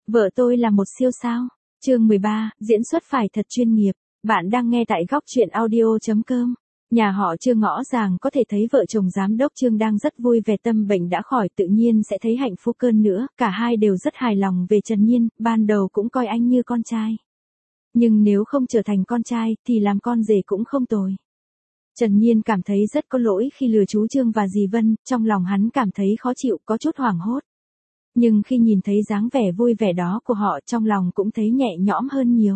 Vợ tôi là một siêu sao. Chương 13, diễn xuất phải thật chuyên nghiệp. Bạn đang nghe tại góc truyện audio.com. Nhà họ Trương ngõ ràng có thể thấy vợ chồng giám đốc Trương đang rất vui vẻ, tâm bệnh đã khỏi tự nhiên sẽ thấy hạnh phúc hơn nữa. Cả hai đều rất hài lòng về Trần Nhiên, ban đầu cũng coi anh như con trai. Nhưng nếu không trở thành con trai thì làm con rể cũng không tồi. Trần Nhiên cảm thấy rất có lỗi khi lừa chú Trương và dì Vân, trong lòng hắn cảm thấy khó chịu, có chút hoảng hốt. Nhưng khi nhìn thấy dáng vẻ vui vẻ đó của họ, trong lòng cũng thấy nhẹ nhõm hơn nhiều.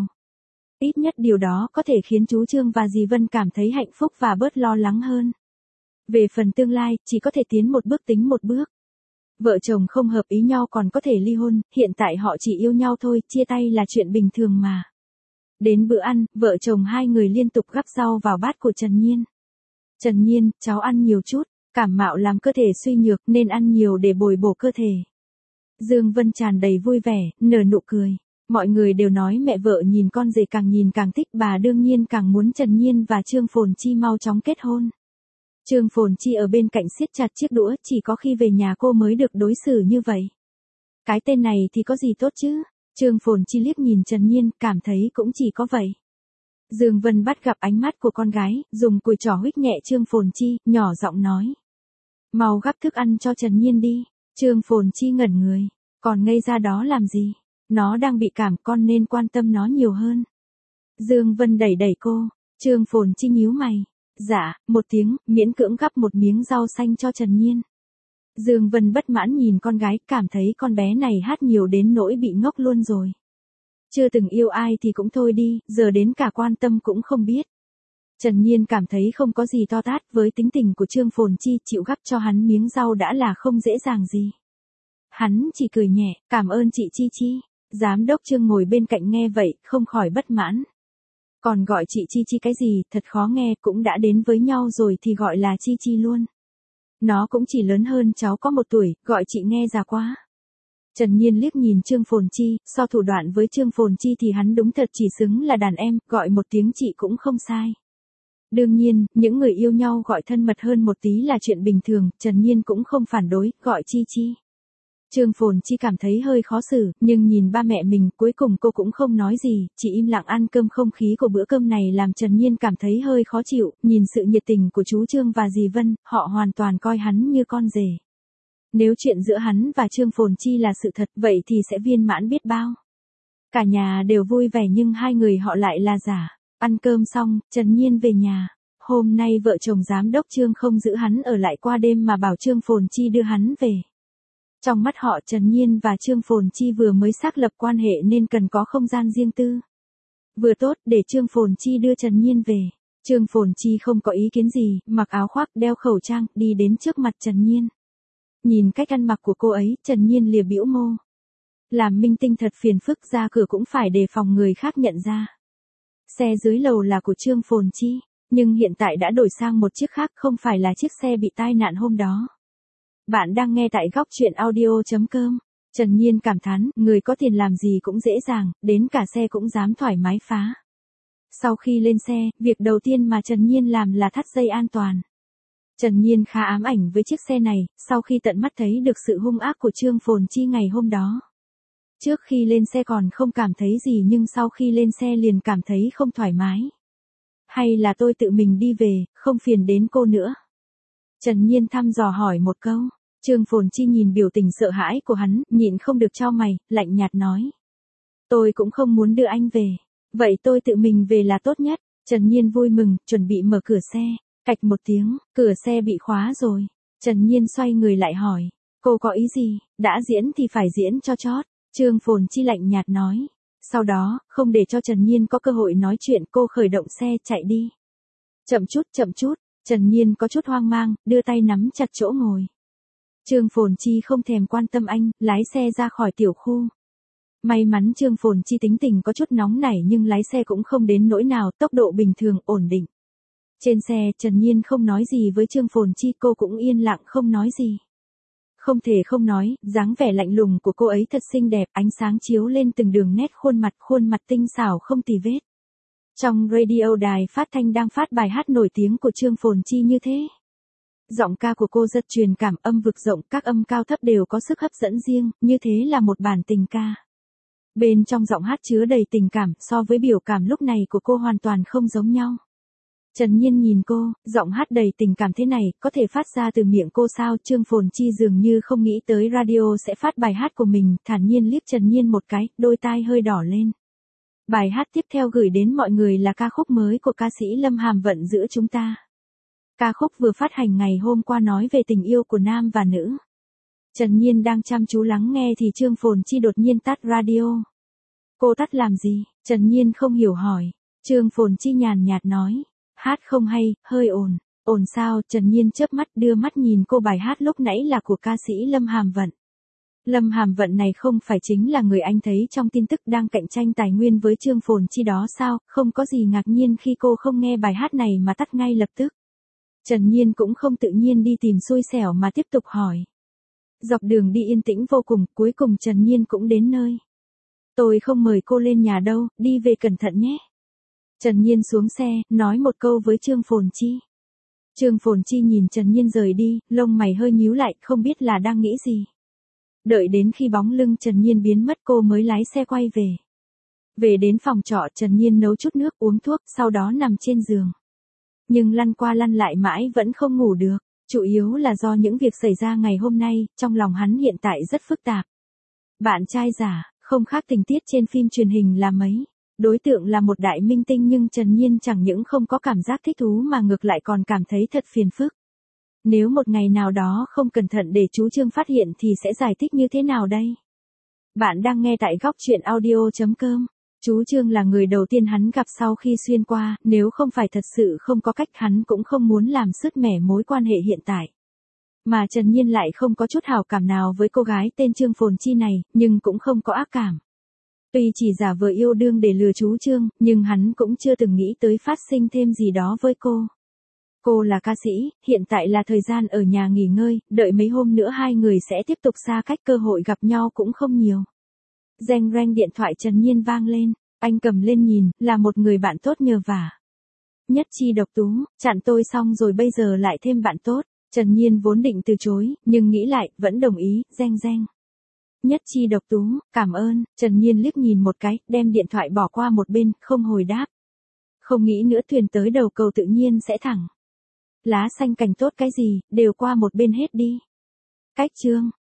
Ít nhất điều đó có thể khiến chú Trương và dì Vân cảm thấy hạnh phúc và bớt lo lắng hơn. Về phần tương lai, chỉ có thể tiến một bước tính một bước. Vợ chồng không hợp ý nhau còn có thể ly hôn, hiện tại họ chỉ yêu nhau thôi, chia tay là chuyện bình thường mà. Đến bữa ăn, vợ chồng hai người liên tục gắp rau vào bát của Trần Nhiên. Trần Nhiên, cháu ăn nhiều chút, cảm mạo làm cơ thể suy nhược nên ăn nhiều để bồi bổ cơ thể. Dương Vân tràn đầy vui vẻ, nở nụ cười. Mọi người đều nói mẹ vợ nhìn con rể càng nhìn càng thích, bà đương nhiên càng muốn Trần Nhiên và Trương Phồn Chi mau chóng kết hôn. Trương Phồn Chi ở bên cạnh siết chặt chiếc đũa, chỉ có khi về nhà cô mới được đối xử như vậy. Cái tên này thì có gì tốt chứ? Trương Phồn Chi liếc nhìn Trần Nhiên, cảm thấy cũng chỉ có vậy. Dương Vân bắt gặp ánh mắt của con gái, dùng cùi trỏ huých nhẹ Trương Phồn Chi, nhỏ giọng nói. Mau gắp thức ăn cho Trần Nhiên đi. Trương Phồn Chi ngẩn người, còn ngây ra đó làm gì? Nó đang bị cảm, con nên quan tâm nó nhiều hơn. Dương Vân đẩy đẩy cô, Trương Phồn Chi nhíu mày. Dạ, một tiếng, miễn cưỡng gắp một miếng rau xanh cho Trần Nhiên. Dương Vân bất mãn nhìn con gái, cảm thấy con bé này hát nhiều đến nỗi bị ngốc luôn rồi. Chưa từng yêu ai thì cũng thôi đi, giờ đến cả quan tâm cũng không biết. Trần Nhiên cảm thấy không có gì to tát, với tính tình của Trương Phồn Chi, chịu gắp cho hắn miếng rau đã là không dễ dàng gì. Hắn chỉ cười nhẹ, cảm ơn chị Chi Chi. Giám đốc Trương ngồi bên cạnh nghe vậy, không khỏi bất mãn. Còn gọi chị Chi Chi cái gì, thật khó nghe, cũng đã đến với nhau rồi thì gọi là Chi Chi luôn. Nó cũng chỉ lớn hơn cháu có 1 tuổi, gọi chị nghe già quá. Trần Nhiên liếc nhìn Trương Phồn Chi, so thủ đoạn với Trương Phồn Chi thì hắn đúng thật chỉ xứng là đàn em, gọi một tiếng chị cũng không sai. Đương nhiên, những người yêu nhau gọi thân mật hơn một tí là chuyện bình thường, Trần Nhiên cũng không phản đối, gọi Chi Chi. Trương Phồn Chi cảm thấy hơi khó xử, nhưng nhìn ba mẹ mình, cuối cùng cô cũng không nói gì, chỉ im lặng ăn cơm. Không khí của bữa cơm này làm Trần Nhiên cảm thấy hơi khó chịu, nhìn sự nhiệt tình của chú Trương và dì Vân, họ hoàn toàn coi hắn như con rể. Nếu chuyện giữa hắn và Trương Phồn Chi là sự thật, vậy thì sẽ viên mãn biết bao. Cả nhà đều vui vẻ nhưng hai người họ lại là giả. Ăn cơm xong, Trần Nhiên về nhà. Hôm nay vợ chồng giám đốc Trương không giữ hắn ở lại qua đêm mà bảo Trương Phồn Chi đưa hắn về. Trong mắt họ, Trần Nhiên và Trương Phồn Chi vừa mới xác lập quan hệ nên cần có không gian riêng tư. Vừa tốt để Trương Phồn Chi đưa Trần Nhiên về. Trương Phồn Chi không có ý kiến gì, mặc áo khoác, đeo khẩu trang, đi đến trước mặt Trần Nhiên. Nhìn cách ăn mặc của cô ấy, Trần Nhiên lìa bĩu môi. Làm minh tinh thật phiền phức, ra cửa cũng phải đề phòng người khác nhận ra. Xe dưới lầu là của Trương Phồn Chi, nhưng hiện tại đã đổi sang một chiếc khác, không phải là chiếc xe bị tai nạn hôm đó. Bạn đang nghe tại góc truyện audio.com. Trần Nhiên cảm thán, người có tiền làm gì cũng dễ dàng, đến cả xe cũng dám thoải mái phá. Sau khi lên xe, việc đầu tiên mà Trần Nhiên làm là thắt dây an toàn. Trần Nhiên khá ám ảnh với chiếc xe này, sau khi tận mắt thấy được sự hung ác của Trương Phồn Chi ngày hôm đó. Trước khi lên xe còn không cảm thấy gì nhưng sau khi lên xe liền cảm thấy không thoải mái. Hay là tôi tự mình đi về, không phiền đến cô nữa. Trần Nhiên thăm dò hỏi một câu. Trương Phồn Chi nhìn biểu tình sợ hãi của hắn, nhịn không được chau mày, lạnh nhạt nói. Tôi cũng không muốn đưa anh về. Vậy tôi tự mình về là tốt nhất. Trần Nhiên vui mừng, chuẩn bị mở cửa xe. Cạch một tiếng, cửa xe bị khóa rồi. Trần Nhiên xoay người lại hỏi. Cô có ý gì, đã diễn thì phải diễn cho chót. Trương Phồn Chi lạnh nhạt nói. Sau đó, không để cho Trần Nhiên có cơ hội nói chuyện, cô khởi động xe chạy đi. Chậm chút, chậm chút. Trần Nhiên có chút hoang mang, đưa tay nắm chặt chỗ ngồi. Trương Phồn Chi không thèm quan tâm anh, lái xe ra khỏi tiểu khu. May mắn Trương Phồn Chi tính tình có chút nóng nảy nhưng lái xe cũng không đến nỗi nào, tốc độ bình thường, ổn định. Trên xe, Trần Nhiên không nói gì với Trương Phồn Chi, cô cũng yên lặng không nói gì. Không thể không nói, dáng vẻ lạnh lùng của cô ấy thật xinh đẹp, ánh sáng chiếu lên từng đường nét khuôn mặt tinh xảo không tì vết. Trong radio đài phát thanh đang phát bài hát nổi tiếng của Trương Phồn Chi như thế. Giọng ca của cô rất truyền cảm, âm vực rộng, các âm cao thấp đều có sức hấp dẫn riêng, như thế là một bản tình ca. Bên trong giọng hát chứa đầy tình cảm, so với biểu cảm lúc này của cô hoàn toàn không giống nhau. Trần Nhiên nhìn cô, giọng hát đầy tình cảm thế này, có thể phát ra từ miệng cô sao? Trương Phồn Chi dường như không nghĩ tới radio sẽ phát bài hát của mình, thản nhiên liếc Trần Nhiên một cái, đôi tai hơi đỏ lên. Bài hát tiếp theo gửi đến mọi người là ca khúc mới của ca sĩ Lâm Hàm Vận Giữa Chúng Ta. Ca khúc vừa phát hành ngày hôm qua nói về tình yêu của nam và nữ. Trần Nhiên đang chăm chú lắng nghe thì Trương Phồn Chi đột nhiên tắt radio. Cô tắt làm gì? Trần Nhiên không hiểu hỏi. Trương Phồn Chi nhàn nhạt nói. Hát không hay, hơi ồn. Ồn sao? Trần Nhiên chớp mắt đưa mắt nhìn cô, bài hát lúc nãy là của ca sĩ Lâm Hàm Vận. Lâm Hàm Vận này không phải chính là người anh thấy trong tin tức đang cạnh tranh tài nguyên với Trương Phồn Chi đó sao? Không có gì ngạc nhiên khi cô không nghe bài hát này mà tắt ngay lập tức. Trần Nhiên cũng không tự nhiên đi tìm xui xẻo mà tiếp tục hỏi. Dọc đường đi yên tĩnh vô cùng, cuối cùng Trần Nhiên cũng đến nơi. Tôi không mời cô lên nhà đâu, đi về cẩn thận nhé. Trần Nhiên xuống xe, nói một câu với Trương Phồn Chi. Trương Phồn Chi nhìn Trần Nhiên rời đi, lông mày hơi nhíu lại, không biết là đang nghĩ gì. Đợi đến khi bóng lưng Trần Nhiên biến mất cô mới lái xe quay về. Về đến phòng trọ, Trần Nhiên nấu chút nước uống thuốc, sau đó nằm trên giường. Nhưng lăn qua lăn lại mãi vẫn không ngủ được, chủ yếu là do những việc xảy ra ngày hôm nay, trong lòng hắn hiện tại rất phức tạp. Bạn trai giả, không khác tình tiết trên phim truyền hình là mấy. Đối tượng là một đại minh tinh nhưng Trần Nhiên chẳng những không có cảm giác thích thú mà ngược lại còn cảm thấy thật phiền phức. Nếu một ngày nào đó không cẩn thận để chú Trương phát hiện thì sẽ giải thích như thế nào đây? Bạn đang nghe tại góc truyện audio.com. Chú Trương là người đầu tiên hắn gặp sau khi xuyên qua, nếu không phải thật sự không có cách hắn cũng không muốn làm sứt mẻ mối quan hệ hiện tại. Mà Trần Nhiên lại không có chút hảo cảm nào với cô gái tên Trương Phồn Chi này, nhưng cũng không có ác cảm. Tuy chỉ giả vờ yêu đương để lừa chú Trương, nhưng hắn cũng chưa từng nghĩ tới phát sinh thêm gì đó với cô. Cô là ca sĩ, hiện tại là thời gian ở nhà nghỉ ngơi, đợi mấy hôm nữa hai người sẽ tiếp tục xa cách, cơ hội gặp nhau cũng không nhiều. Reng reng điện thoại Trần Nhiên vang lên, anh cầm lên nhìn, là một người bạn tốt nhờ vả. Nhất Chi Độc Tú, chặn tôi xong rồi bây giờ lại thêm bạn tốt. Trần Nhiên vốn định từ chối, nhưng nghĩ lại, vẫn đồng ý, reng reng. Nhất Chi Độc Tú, cảm ơn. Trần Nhiên liếc nhìn một cái, đem điện thoại bỏ qua một bên, không hồi đáp. Không nghĩ nữa, thuyền tới đầu cầu tự nhiên sẽ thẳng. Lá xanh cành tốt cái gì, đều qua một bên hết đi. Cách Trương,